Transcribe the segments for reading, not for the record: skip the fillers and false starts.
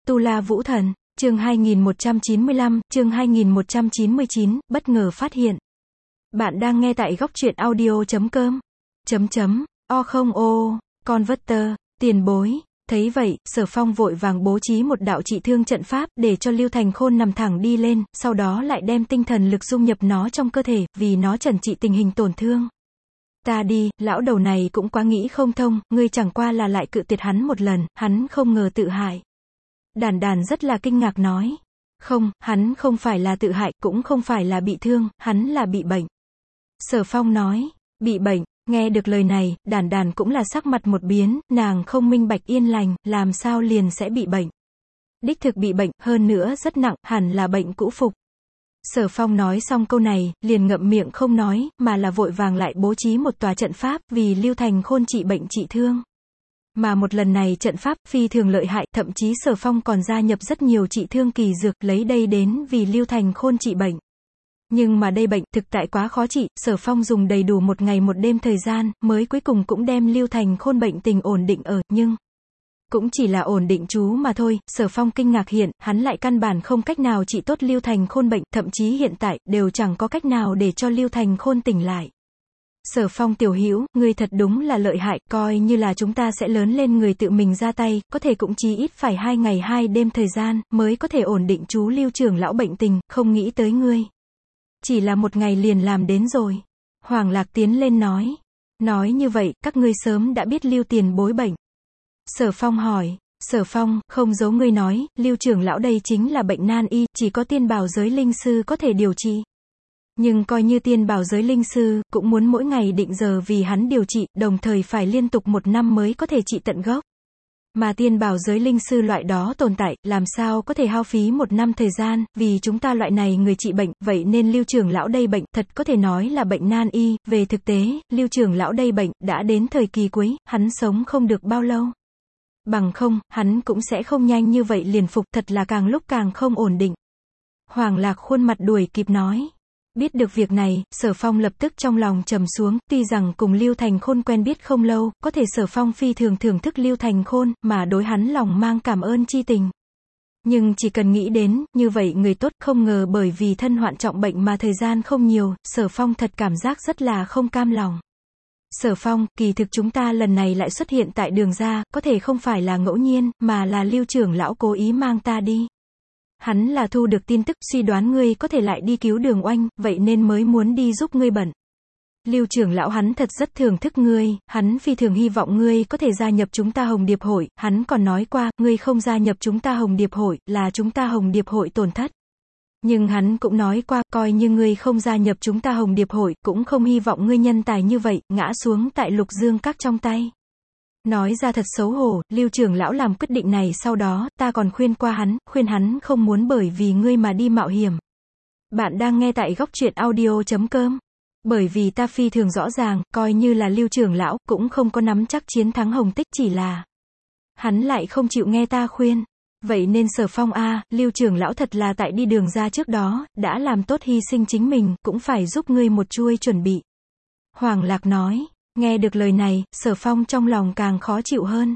Tu La Vũ Thần, chương 2195, chương 2199, bất ngờ phát hiện. Bạn đang nghe tại góc truyện audio.com. Converter, tiền bối. Thấy vậy, Sở Phong vội vàng bố trí một đạo trị thương trận pháp, để cho Lưu Thành Khôn nằm thẳng đi lên, sau đó lại đem tinh thần lực dung nhập nó trong cơ thể, vì nó trần trị tình hình tổn thương. Ta đi, lão đầu này cũng quá nghĩ không thông, ngươi chẳng qua là lại cự tuyệt hắn một lần, hắn không ngờ tự hại. Đàn Đàn rất là kinh ngạc nói. Không, hắn không phải là tự hại, cũng không phải là bị thương, hắn là bị bệnh. Sở Phong nói, bị bệnh. Nghe được lời này, Đàn Đàn cũng là sắc mặt một biến, nàng không minh bạch yên lành, làm sao liền sẽ bị bệnh. Đích thực bị bệnh, hơn nữa rất nặng, hẳn là bệnh cũ phục. Sở Phong nói xong câu này, liền ngậm miệng không nói, mà là vội vàng lại bố trí một tòa trận pháp, vì Lưu Thành Khôn trị bệnh trị thương. Mà một lần này trận pháp phi thường lợi hại, thậm chí Sở Phong còn gia nhập rất nhiều trị thương kỳ dược, lấy đây đến vì Lưu Thành Khôn trị bệnh. Nhưng mà đây bệnh thực tại quá khó trị, Sở Phong dùng đầy đủ một ngày một đêm thời gian, mới cuối cùng cũng đem Lưu Thành Khôn bệnh tình ổn định ở, nhưng cũng chỉ là ổn định chú mà thôi. Sở Phong kinh ngạc hiện, hắn lại căn bản không cách nào trị tốt Lưu Thành Khôn bệnh, thậm chí hiện tại, đều chẳng có cách nào để cho Lưu Thành Khôn tỉnh lại. Sở Phong tiểu hữu, ngươi thật đúng là lợi hại, coi như là chúng ta sẽ lớn lên người tự mình ra tay, có thể cũng chí ít phải 2 ngày 2 đêm thời gian, mới có thể ổn định chú Lưu trưởng lão bệnh tình, không nghĩ tới ngươi. Chỉ là một ngày liền làm đến rồi. Hoàng Lạc tiến lên nói. Nói như vậy, các ngươi sớm đã biết Lưu tiền bối bệnh. Sở Phong hỏi. Sở Phong, không giấu ngươi nói, Lưu trưởng lão đây chính là bệnh nan y, chỉ có tiên bảo giới linh sư có thể điều trị. Nhưng coi như tiên bảo giới linh sư, cũng muốn mỗi ngày định giờ vì hắn điều trị, đồng thời phải liên tục 1 năm mới có thể trị tận gốc. Mà tiên bảo giới linh sư loại đó tồn tại, làm sao có thể hao phí 1 năm thời gian, vì chúng ta loại này người trị bệnh, vậy nên Lưu trưởng lão đây bệnh, thật có thể nói là bệnh nan y, về thực tế, Lưu trưởng lão đây bệnh, đã đến thời kỳ cuối, hắn sống không được bao lâu. Bằng không, hắn cũng sẽ không nhanh như vậy liền phục, thật là càng lúc càng không ổn định. Hoàng Lạc khuôn mặt đuổi kịp nói. Biết được việc này, Sở Phong lập tức trong lòng trầm xuống, tuy rằng cùng Lưu Thành Khôn quen biết không lâu, có thể Sở Phong phi thường thưởng thức Lưu Thành Khôn, mà đối hắn lòng mang cảm ơn chi tình. Nhưng chỉ cần nghĩ đến, như vậy người tốt, không ngờ bởi vì thân hoạn trọng bệnh mà thời gian không nhiều, Sở Phong thật cảm giác rất là không cam lòng. Sở Phong, kỳ thực chúng ta lần này lại xuất hiện tại đường ra, có thể không phải là ngẫu nhiên, mà là Lưu trưởng lão cố ý mang ta đi. Hắn là thu được tin tức, suy đoán ngươi có thể lại đi cứu Đường Oanh, vậy nên mới muốn đi giúp ngươi bận. Lưu trưởng lão hắn thật rất thưởng thức ngươi, hắn phi thường hy vọng ngươi có thể gia nhập chúng ta Hồng Điệp hội, hắn còn nói qua, ngươi không gia nhập chúng ta Hồng Điệp hội, là chúng ta Hồng Điệp hội tổn thất. Nhưng hắn cũng nói qua, coi như ngươi không gia nhập chúng ta Hồng Điệp hội, cũng không hy vọng ngươi nhân tài như vậy, ngã xuống tại Lục Dương Các trong tay. Nói ra thật xấu hổ, Lưu trưởng lão làm quyết định này sau đó, ta còn khuyên qua hắn, khuyên hắn không muốn bởi vì ngươi mà đi mạo hiểm. Bạn đang nghe tại góc truyện audio.com. Bởi vì ta phi thường rõ ràng, coi như là Lưu trưởng lão, cũng không có nắm chắc chiến thắng Hồng Tích, chỉ là hắn lại không chịu nghe ta khuyên. Vậy nên Sở Phong Lưu trưởng lão thật là tại đi đường ra trước đó, đã làm tốt hy sinh chính mình, cũng phải giúp ngươi một chuôi chuẩn bị. Hoàng Lạc nói. Nghe được lời này, Sở Phong trong lòng càng khó chịu hơn.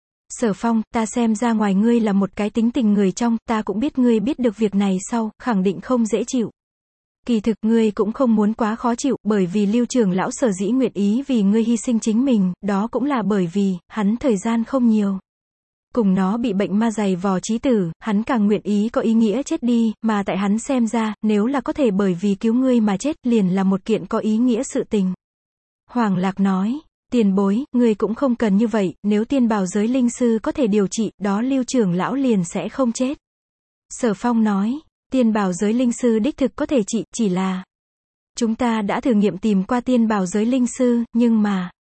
Sở Phong, ta xem ra ngoài ngươi là một cái tính tình người trong, ta cũng biết ngươi biết được việc này sau, khẳng định không dễ chịu. Kỳ thực ngươi cũng không muốn quá khó chịu, bởi vì Lưu trưởng lão sở dĩ nguyện ý vì ngươi hy sinh chính mình, đó cũng là bởi vì, hắn thời gian không nhiều. Cùng nó bị bệnh ma dày vò chí tử, hắn càng nguyện ý có ý nghĩa chết đi, mà tại hắn xem ra, nếu là có thể bởi vì cứu ngươi mà chết, liền là một kiện có ý nghĩa sự tình. Hoàng Lạc nói, tiền bối, ngươi cũng không cần như vậy, nếu tiên bảo giới linh sư có thể điều trị, đó Lưu trưởng lão liền sẽ không chết. Sở Phong nói, tiên bảo giới linh sư đích thực có thể trị, chỉ là chúng ta đã thử nghiệm tìm qua tiên bảo giới linh sư, nhưng mà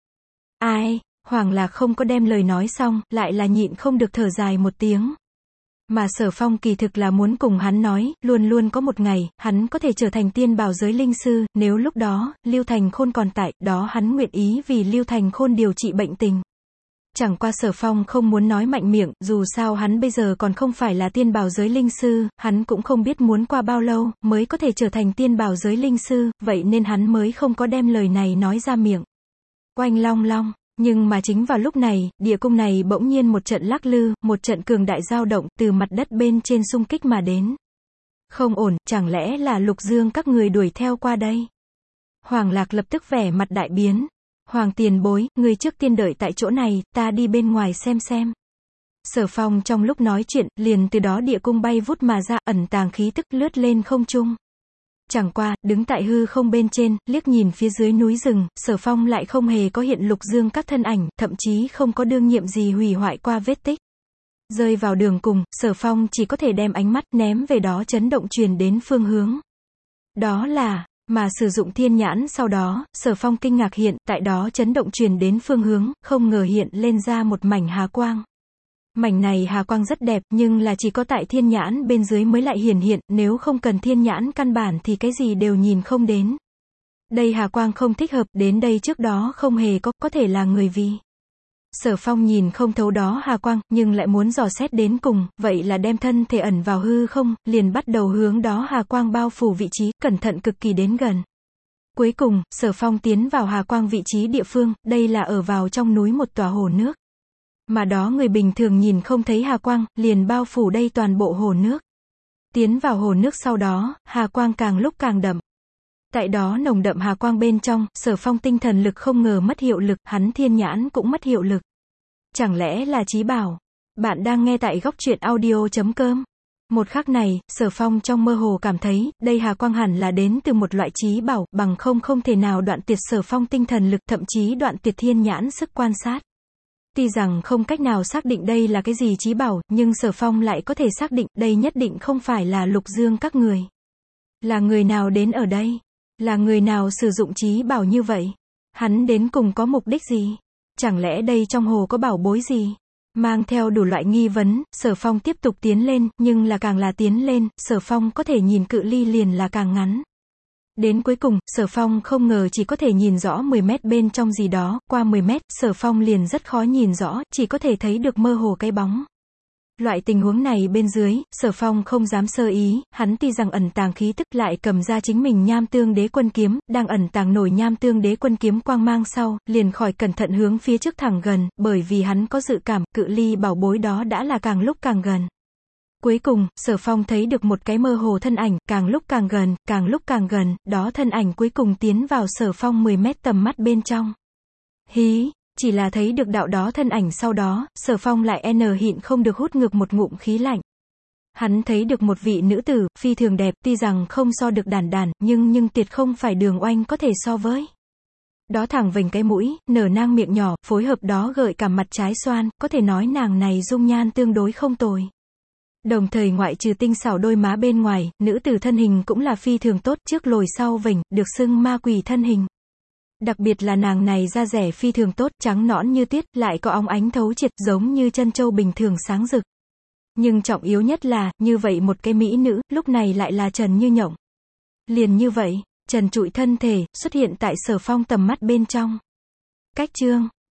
Hoàng Lạc không có đem lời nói xong, lại là nhịn không được thở dài một tiếng. Mà Sở Phong kỳ thực là muốn cùng hắn nói, luôn luôn có một ngày, hắn có thể trở thành tiên bảo giới linh sư, nếu lúc đó, Lưu Thành Khôn còn tại, đó hắn nguyện ý vì Lưu Thành Khôn điều trị bệnh tình. Chẳng qua Sở Phong không muốn nói mạnh miệng, dù sao hắn bây giờ còn không phải là tiên bảo giới linh sư, hắn cũng không biết muốn qua bao lâu, mới có thể trở thành tiên bảo giới linh sư, vậy nên hắn mới không có đem lời này nói ra miệng. Oanh long long. Nhưng mà chính vào lúc này, địa cung này bỗng nhiên một trận lắc lư, một trận cường đại dao động, từ mặt đất bên trên xung kích mà đến. Không ổn, chẳng lẽ là Lục Dương các người đuổi theo qua đây? Hoàng Lạc lập tức vẻ mặt đại biến. Hoàng tiền bối, người trước tiên đợi tại chỗ này, ta đi bên ngoài xem. Sở Phong trong lúc nói chuyện, liền từ đó địa cung bay vút mà ra, ẩn tàng khí tức lướt lên không trung. Chẳng qua, đứng tại hư không bên trên, liếc nhìn phía dưới núi rừng, Sở Phong lại không hề có hiện Lục Dương các thân ảnh, thậm chí không có đương nhiệm gì hủy hoại qua vết tích. Rơi vào đường cùng, Sở Phong chỉ có thể đem ánh mắt ném về đó chấn động truyền đến phương hướng. Đó là, mà sử dụng thiên nhãn sau đó, Sở Phong kinh ngạc hiện, tại đó chấn động truyền đến phương hướng, không ngờ hiện lên ra một mảnh hà quang. Mảnh này hà quang rất đẹp, nhưng là chỉ có tại thiên nhãn bên dưới mới lại hiển hiện, nếu không cần thiên nhãn căn bản thì cái gì đều nhìn không đến. Đây hà quang không thích hợp, đến đây trước đó không hề có thể là người vì. Sở Phong nhìn không thấu đó hà quang, nhưng lại muốn dò xét đến cùng, vậy là đem thân thể ẩn vào hư không, liền bắt đầu hướng đó hà quang bao phủ vị trí, cẩn thận cực kỳ đến gần. Cuối cùng, Sở Phong tiến vào hà quang vị trí địa phương, đây là ở vào trong núi một tòa hồ nước. Mà đó người bình thường nhìn không thấy hà quang, liền bao phủ đây toàn bộ hồ nước. Tiến vào hồ nước sau đó, hà quang càng lúc càng đậm. Tại đó nồng đậm hà quang bên trong, Sở Phong tinh thần lực không ngờ mất hiệu lực, hắn thiên nhãn cũng mất hiệu lực. Chẳng lẽ là chí bảo? Bạn đang nghe tại góc truyện audio.com. Một khắc này, Sở Phong trong mơ hồ cảm thấy, đây hà quang hẳn là đến từ một loại chí bảo, bằng không thể nào đoạn tuyệt Sở Phong tinh thần lực, thậm chí đoạn tuyệt thiên nhãn sức quan sát. Tuy rằng không cách nào xác định đây là cái gì chí bảo, nhưng Sở Phong lại có thể xác định, đây nhất định không phải là Lục Dương các người. Là người nào đến ở đây? Là người nào sử dụng chí bảo như vậy? Hắn đến cùng có mục đích gì? Chẳng lẽ đây trong hồ có bảo bối gì? Mang theo đủ loại nghi vấn, Sở Phong tiếp tục tiến lên, nhưng là càng là tiến lên, Sở Phong có thể nhìn cự ly liền là càng ngắn. Đến cuối cùng, Sở Phong không ngờ chỉ có thể nhìn rõ 10 mét bên trong gì đó, qua 10 mét, Sở Phong liền rất khó nhìn rõ, chỉ có thể thấy được mơ hồ cái bóng. Loại tình huống này bên dưới, Sở Phong không dám sơ ý, hắn tuy rằng ẩn tàng khí tức lại cầm ra chính mình Nham Tương Đế Quân kiếm, đang ẩn tàng nổi Nham Tương Đế Quân kiếm quang mang sau, liền khỏi cẩn thận hướng phía trước thẳng gần, bởi vì hắn có dự cảm, cự ly bảo bối đó đã là càng lúc càng gần. Cuối cùng, Sở Phong thấy được một cái mơ hồ thân ảnh, càng lúc càng gần, đó thân ảnh cuối cùng tiến vào Sở Phong 10 mét tầm mắt bên trong. Hí! Chỉ là thấy được đạo đó thân ảnh sau đó, Sở Phong lại nhịn không được hút ngược một ngụm khí lạnh. Hắn thấy được một vị nữ tử, phi thường đẹp, tuy rằng không so được Đản Đản, nhưng tuyệt không phải Đường Oanh có thể so với. Đó thẳng vành cái mũi, nở nang miệng nhỏ, phối hợp đó gợi cả mặt trái xoan, có thể nói nàng này dung nhan tương đối không tồi. Đồng thời ngoại trừ tinh xảo đôi má bên ngoài, nữ tử thân hình cũng là phi thường tốt, trước lồi sau vểnh, được xưng ma quỷ thân hình. Đặc biệt là nàng này da rẻ phi thường tốt, trắng nõn như tuyết, lại có óng ánh thấu triệt, giống như chân châu bình thường sáng rực. Nhưng trọng yếu nhất là, như vậy một cái mỹ nữ, lúc này lại là trần như nhộng. Liền như vậy, trần trụi thân thể, xuất hiện tại Sở Phong tầm mắt bên trong. Cách chương